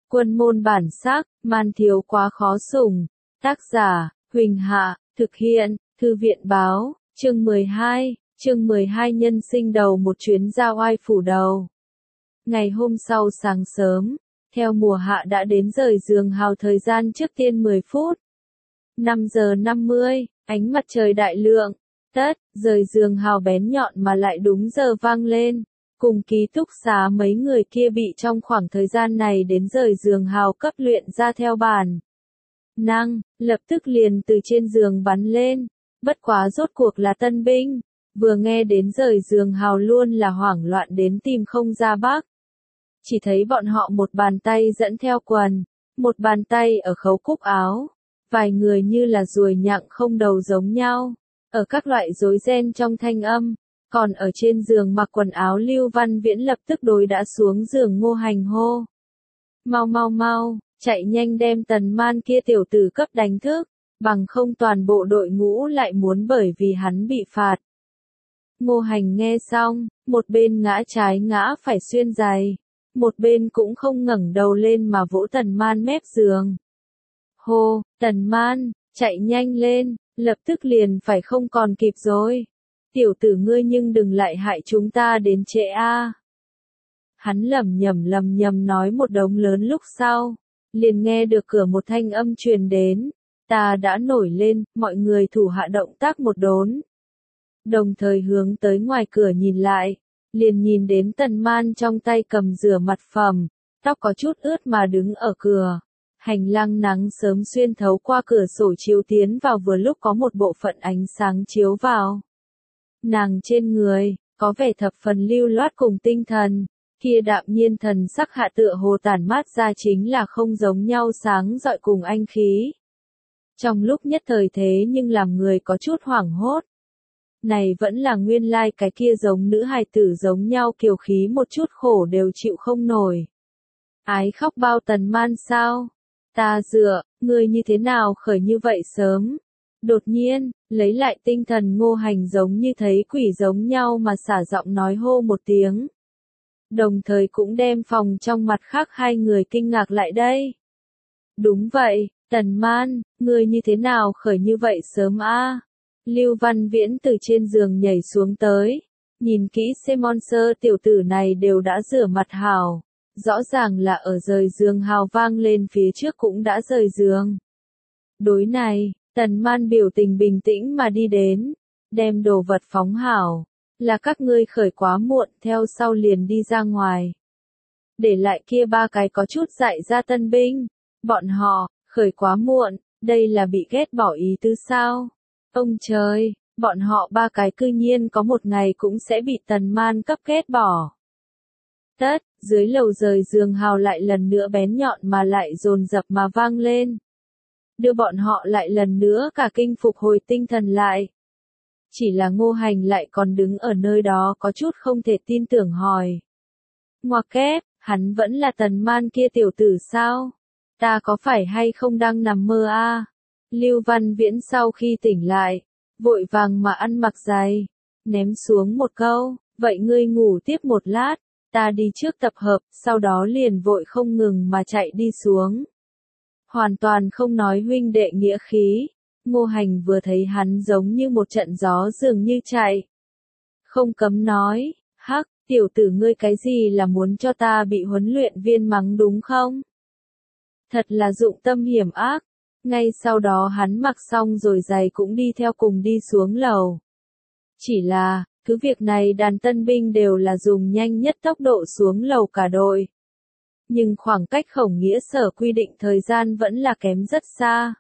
Quân môn bản sắc, man thiếu quá khó sủng. Tác giả, Huỳnh Hạ, thực hiện, Thư viện báo, chương 12 nhân sinh đầu một chuyến ra oai phủ đầu. Ngày hôm sau sáng sớm, theo mùa hạ đã đến rời giường hào thời gian trước tiên 10 phút. 5 giờ 50, ánh mặt trời đại lượng, rời giường hào bén nhọn mà lại đúng giờ vang lên. Cùng ký túc xá mấy người kia bị trong khoảng thời gian này đến rời giường hào cấp luyện ra theo bản năng, lập tức liền từ trên giường bắn lên. Bất quá rốt cuộc là tân binh, vừa nghe đến rời giường hào luôn là hoảng loạn đến tìm không ra bắc. Chỉ thấy bọn họ một bàn tay dẫn theo quần, một bàn tay ở khấu cúc áo, vài người như là ruồi nhặng không đầu giống nhau, ở các loại rối ren trong thanh âm. Còn ở trên giường mặc quần áo Lưu Văn Viễn lập tức đối đã xuống giường Ngô Hành hô. Mau, chạy nhanh đem Tần Man kia tiểu tử cấp đánh thức, bằng không toàn bộ đội ngũ lại muốn bởi vì hắn bị phạt. Ngô Hành nghe xong, một bên ngã trái ngã phải xuyên giày, một bên cũng không ngẩng đầu lên mà vỗ Tần Man mép giường. Hô, Tần Man, chạy nhanh lên, lập tức liền phải không còn kịp rồi. Tiểu tử ngươi nhưng đừng lại hại chúng ta đến trễ a. Hắn lẩm nhẩm nói một đống lớn lúc sau, liền nghe được cửa một thanh âm truyền đến, ta đã nổi lên, mọi người thủ hạ động tác một đốn. Đồng thời hướng tới ngoài cửa nhìn lại, liền nhìn đến Tần Man trong tay cầm rửa mặt phẩm, tóc có chút ướt mà đứng ở cửa. Hành lang nắng sớm xuyên thấu qua cửa sổ chiếu tiến vào vừa lúc có một bộ phận ánh sáng chiếu vào. Nàng trên người, có vẻ thập phần lưu loát cùng tinh thần, kia đạm nhiên thần sắc hạ tựa hồ tản mát ra chính là không giống nhau sáng rọi cùng anh khí. Trong lúc nhất thời thế nhưng làm người có chút hoảng hốt. Này vẫn là nguyên lai cái kia giống nữ hài tử giống nhau kiều khí một chút khổ đều chịu không nổi. Ái khóc bao Tần Man sao? Ta dựa, ngươi như thế nào khởi như vậy sớm? Đột nhiên, lấy lại tinh thần Ngô Hành giống như thấy quỷ giống nhau mà xả giọng nói hô một tiếng. Đồng thời cũng đem phòng trong mặt khác hai người kinh ngạc lại đây. Đúng vậy, Tần Man, ngươi như thế nào khởi như vậy sớm a? Lưu Văn Viễn từ trên giường nhảy xuống tới, nhìn kỹ xem monster tiểu tử này đều đã rửa mặt hào, rõ ràng là ở rời giường hào vang lên phía trước cũng đã rời giường. Đối này, Tần Man biểu tình bình tĩnh mà đi đến, đem đồ vật phóng hảo, là các ngươi khởi quá muộn theo sau liền đi ra ngoài. Để lại kia ba cái có chút dại ra tân binh, bọn họ, khởi quá muộn, đây là bị ghét bỏ ý tứ sao? Ông trời, bọn họ ba cái cư nhiên có một ngày cũng sẽ bị Tần Man cấp ghét bỏ. Dưới lầu rời giường hào lại lần nữa bén nhọn mà lại dồn dập mà vang lên. Đưa bọn họ lại lần nữa cả kinh phục hồi tinh thần lại. Chỉ là Ngô Hành lại còn đứng ở nơi đó có chút không thể tin tưởng hỏi. Ngoặc kép, hắn vẫn là Tần Man kia tiểu tử sao? Ta có phải hay không đang nằm mơ a? Lưu Văn Viễn sau khi tỉnh lại, vội vàng mà ăn mặc giày, ném xuống một câu, vậy ngươi ngủ tiếp một lát, ta đi trước tập hợp, sau đó liền vội không ngừng mà chạy đi xuống. Hoàn toàn không nói huynh đệ nghĩa khí, Ngô Hành vừa thấy hắn giống như một trận gió dường như chạy. Không cấm nói, hắc, tiểu tử ngươi cái gì là muốn cho ta bị huấn luyện viên mắng đúng không? Thật là dụng tâm hiểm ác. Ngay sau đó hắn mặc xong rồi giày cũng đi theo cùng đi xuống lầu. Chỉ là, cứ việc này đàn tân binh đều là dùng nhanh nhất tốc độ xuống lầu cả đội. Nhưng khoảng cách Khổng Nghĩa sở quy định thời gian vẫn là kém rất xa.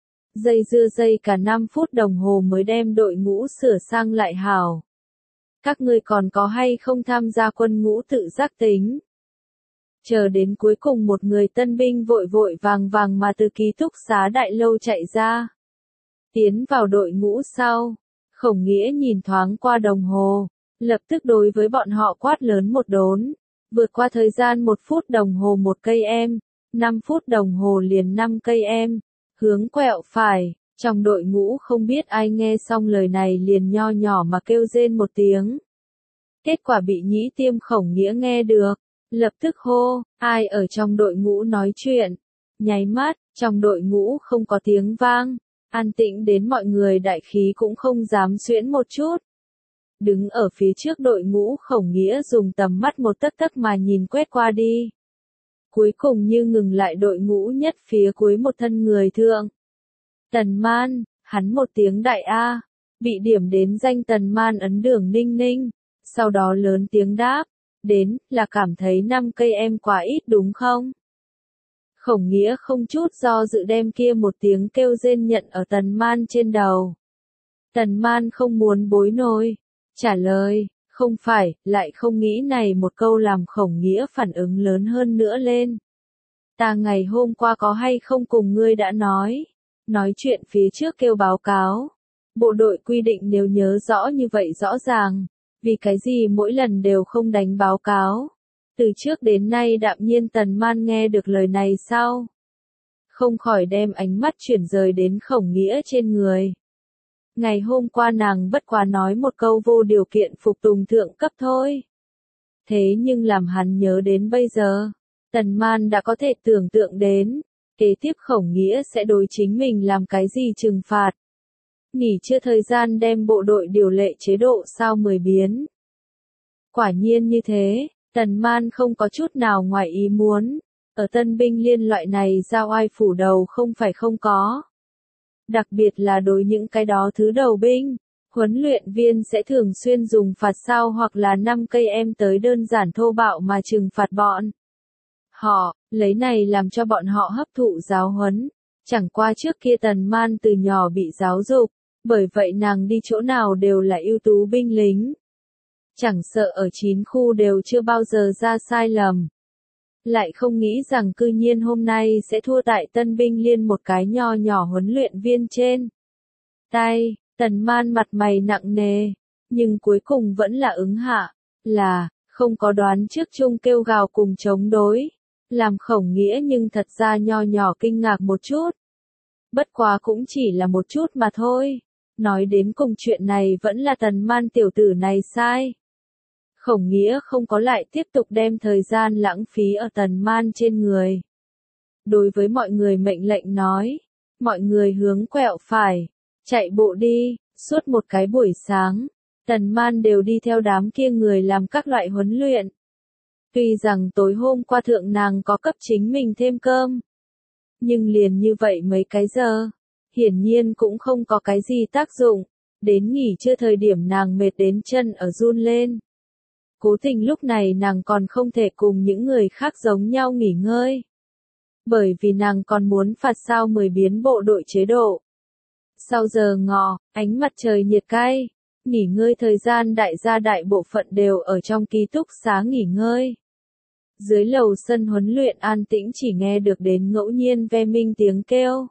Dây cả 5 phút đồng hồ mới đem đội ngũ sửa sang lại hảo. Các ngươi còn có hay không tham gia quân ngũ tự giác tính? Chờ đến cuối cùng một người tân binh vội vàng mà từ ký túc xá đại lâu chạy ra. Tiến vào đội ngũ sau, Khổng Nghĩa nhìn thoáng qua đồng hồ, lập tức đối với bọn họ quát lớn một đốn. Vượt qua thời gian 1 phút đồng hồ 1 cây em, 5 phút đồng hồ liền 5 cây em, hướng quẹo phải. Trong đội ngũ không biết ai nghe xong lời này liền nho nhỏ mà kêu rên một tiếng. Kết quả bị nhĩ tiêm Khổng Nghĩa nghe được. lập tức hô, ai ở trong đội ngũ nói chuyện. Nháy mắt, trong đội ngũ không có tiếng vang, an tĩnh đến mọi người đại khí cũng không dám xuyễn một chút. Đứng ở phía trước đội ngũ Khổng Nghĩa dùng tầm mắt một tấc tấc mà nhìn quét qua đi. Cuối cùng như ngừng lại đội ngũ nhất phía cuối một thân người thượng. Tần Man, hắn một tiếng đại A, bị điểm đến danh Tần Man ấn Đường Ninh Ninh, sau đó lớn tiếng đáp, đến, là cảm thấy 5 cây em quá ít đúng không? Khổng Nghĩa không chút do dự đem kia một tiếng kêu rên nhận ở Tần Man trên đầu. Tần Man không muốn bối nổi, trả lời, không phải, lại không nghĩ này một câu làm Khổng Nghĩa phản ứng lớn hơn nữa lên. Ta ngày hôm qua có hay không cùng ngươi đã nói chuyện phía trước kêu báo cáo. Bộ đội quy định nếu nhớ rõ như vậy rõ ràng, vì cái gì mỗi lần đều không đánh báo cáo. Từ trước đến nay đạm nhiên Tần Man nghe được lời này sau, không khỏi đem ánh mắt chuyển rời đến Khổng Nghĩa trên người. Ngày hôm qua nàng bất quá nói một câu vô điều kiện phục tùng thượng cấp thôi. Thế nhưng làm hắn nhớ đến bây giờ, Tần Man đã có thể tưởng tượng đến, kế tiếp Khổng Nghĩa sẽ đối chính mình làm cái gì trừng phạt. Nghỉ chưa thời gian đem bộ đội điều lệ chế độ sao 10 biến. Quả nhiên như thế, Tần Man không có chút nào ngoài ý muốn, ở tân binh liên loại này giao ai phủ đầu không phải không có. Đặc biệt là đối những cái đó thứ đầu binh, huấn luyện viên sẽ thường xuyên dùng phạt sao hoặc là 5 cây em tới đơn giản thô bạo mà trừng phạt bọn. Họ, lấy này làm cho bọn họ hấp thụ giáo huấn. Chẳng qua trước kia Tần Man từ nhỏ bị giáo dục, bởi vậy nàng đi chỗ nào đều là ưu tú binh lính. Chẳng sợ ở 9 khu đều chưa bao giờ ra sai lầm. Lại không nghĩ rằng cư nhiên hôm nay sẽ thua tại tân binh liên một cái nho nhỏ huấn luyện viên trên. Tay, Tần Man mặt mày nặng nề, nhưng cuối cùng vẫn là ứng hạ, là, không có đoán trước chung kêu gào cùng chống đối. Làm Khổng Nghĩa nhưng thật ra nho nhỏ kinh ngạc một chút. Bất quá cũng chỉ là một chút mà thôi. Nói đến cùng chuyện này vẫn là Tần Man tiểu tử này sai. Khổng Nghĩa không có lại tiếp tục đem thời gian lãng phí ở Tần Man trên người. Đối với mọi người mệnh lệnh nói, mọi người hướng quẹo phải, chạy bộ đi, suốt một cái buổi sáng, Tần Man đều đi theo đám kia người làm các loại huấn luyện. Tuy rằng tối hôm qua thượng nàng có cấp chính mình thêm cơm, nhưng liền như vậy mấy cái giờ, hiển nhiên cũng không có cái gì tác dụng, đến nghỉ trưa thời điểm nàng mệt đến chân ở run lên. Cố tình lúc này nàng còn không thể cùng những người khác giống nhau nghỉ ngơi. Bởi vì nàng còn muốn phạt sao 10 biến bộ đội chế độ. Sau giờ ngọ, ánh mặt trời nhiệt cay, nghỉ ngơi thời gian đại gia đại bộ phận đều ở trong ký túc xá nghỉ ngơi. Dưới lầu sân huấn luyện an tĩnh chỉ nghe được đến ngẫu nhiên ve minh tiếng kêu.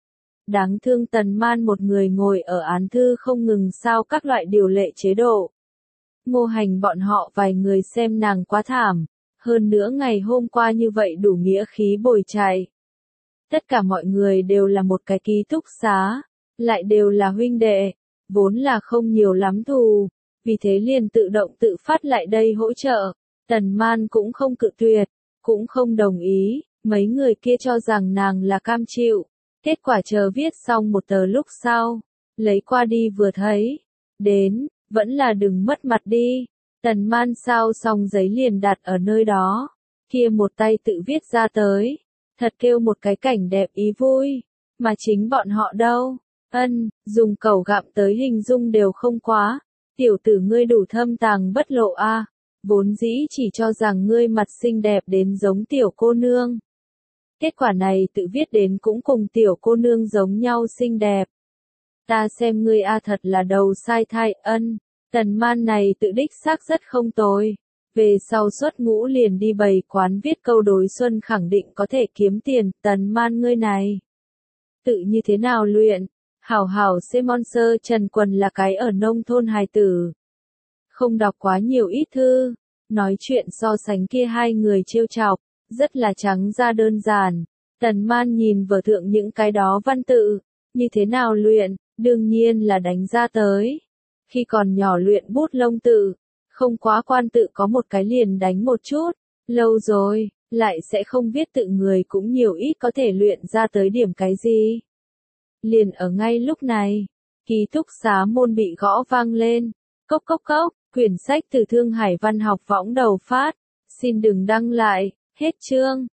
Đáng thương Tần Man một người ngồi ở án thư không ngừng sao các loại điều lệ chế độ. Ngô Hành bọn họ vài người xem nàng quá thảm, hơn nữa ngày hôm qua như vậy đủ nghĩa khí bồi chạy. Tất cả mọi người đều là một cái ký túc xá, lại đều là huynh đệ, vốn là không nhiều lắm thù, vì thế liền tự động tự phát lại đây hỗ trợ. Tần Man cũng không cự tuyệt, cũng không đồng ý, mấy người kia cho rằng nàng là cam chịu. Kết quả chờ viết xong một tờ lúc sau, lấy qua đi vừa thấy, đến, vẫn là đừng mất mặt đi. Tần Man sao xong giấy liền đặt ở nơi đó, kia một tay tự viết ra tới, thật kêu một cái cảnh đẹp ý vui, mà chính bọn họ đâu, dùng cẩu gặm tới hình dung đều không quá, tiểu tử ngươi đủ thâm tàng bất lộ a, vốn dĩ chỉ cho rằng ngươi mặt xinh đẹp đến giống tiểu cô nương. Kết quả này tự viết đến cũng cùng tiểu cô nương giống nhau xinh đẹp. Ta xem ngươi a thật là đầu sai thai, Tần Man này tự đích xác rất không tồi. Về sau xuất ngũ liền đi bày quán viết câu đối xuân khẳng định có thể kiếm tiền, Tần Man ngươi này. Tự như thế nào luyện, hảo hảo Simon Sơ Trần Quần là cái ở nông thôn hài tử. Không đọc quá nhiều ít thư, nói chuyện so sánh kia hai người trêu chọc, rất là trắng ra đơn giản. Tần Man nhìn vở thượng những cái đó văn tự, như thế nào luyện, đương nhiên là đánh ra tới. Khi còn nhỏ luyện bút lông tự, không quá quan tự có một cái liền đánh một chút, Lâu rồi, lại sẽ không viết tự người cũng nhiều ít có thể luyện ra tới điểm cái gì. Liền ở ngay lúc này, ký túc xá môn bị gõ vang lên. Cốc cốc cốc, quyển sách từ Thương Hải Văn học võng đầu phát. Xin đừng đăng lại, hết chương.